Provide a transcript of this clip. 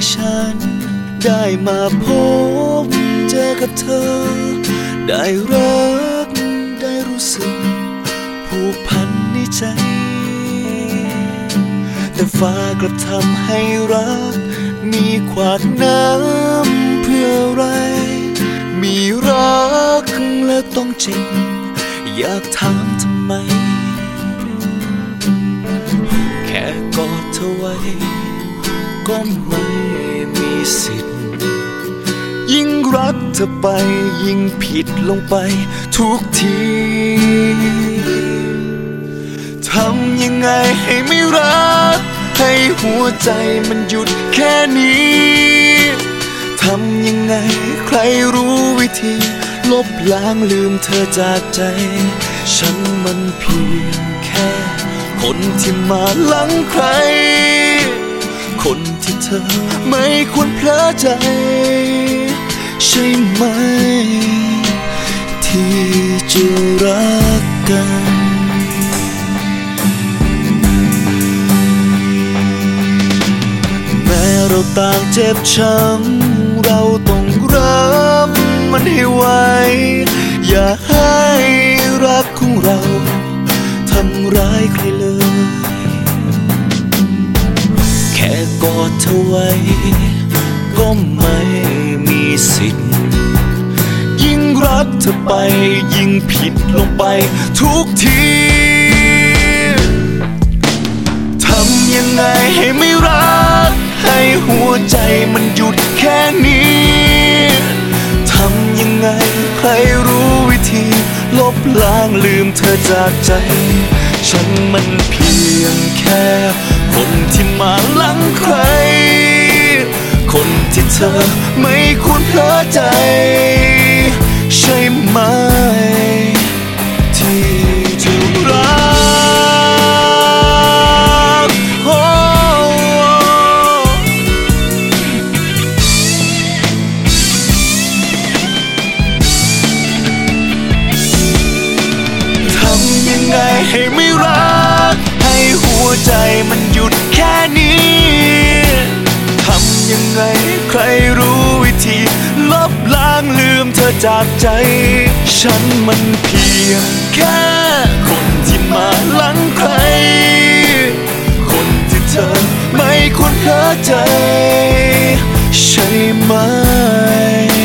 ฉันได้มาพบเจอกับเธอได้รักได้รู้สึกผูกพันในใจแต่ฟ้ากลับทำให้รักมีขวากน้ำเพื่ออะไรมีรักแล้วต้องเจ็บอยากถามทำไมแค่กอดเธอไว้ก็ไม่มีสิทธิ์ยิ่งรักเธอไปยิ่งผิดลงไปทุกทีทำยังไงให้ไม่รักให้หัวใจมันหยุดแค่นี้ทำยังไงใครรู้วิธีลบล้างลืมเธอจากใจฉันมันเพียงแค่คนที่มาหลังใครคนที่เธอไม่ควรเพลอใจใช่ไหมที่จะรักกันแม้เราต่างเจ็บช้ำเราต้องรับมันให้ไหวอย่าให้รักของเราทำร้ายใครเลยแค่กอดเธอไว้ก็ไม่มีสิทธิ์ยิ่งรักเธอไปยิ่งผิดลงไปทุกทีทำยังไงให้ไม่รักให้หัวใจมันหยุดแค่นี้ทำยังไงใครรู้วิธีลบล้างลืมเธอจากใจฉันมันเพียงแค่คนที่มาหลังใครคนที่เธอไม่ควรเพลอใจใช่ไหมที่จะรักทำยังไงให้ไม่รักให้หัวใจมันหยุดแค่นี้ทำยังไงใครรู้วิธีลบล้างลืมเธอจากใจฉันมันเพียงแค่คนที่มาหลังใครคนที่เธอไม่ควรเพลอใจใช่ไหม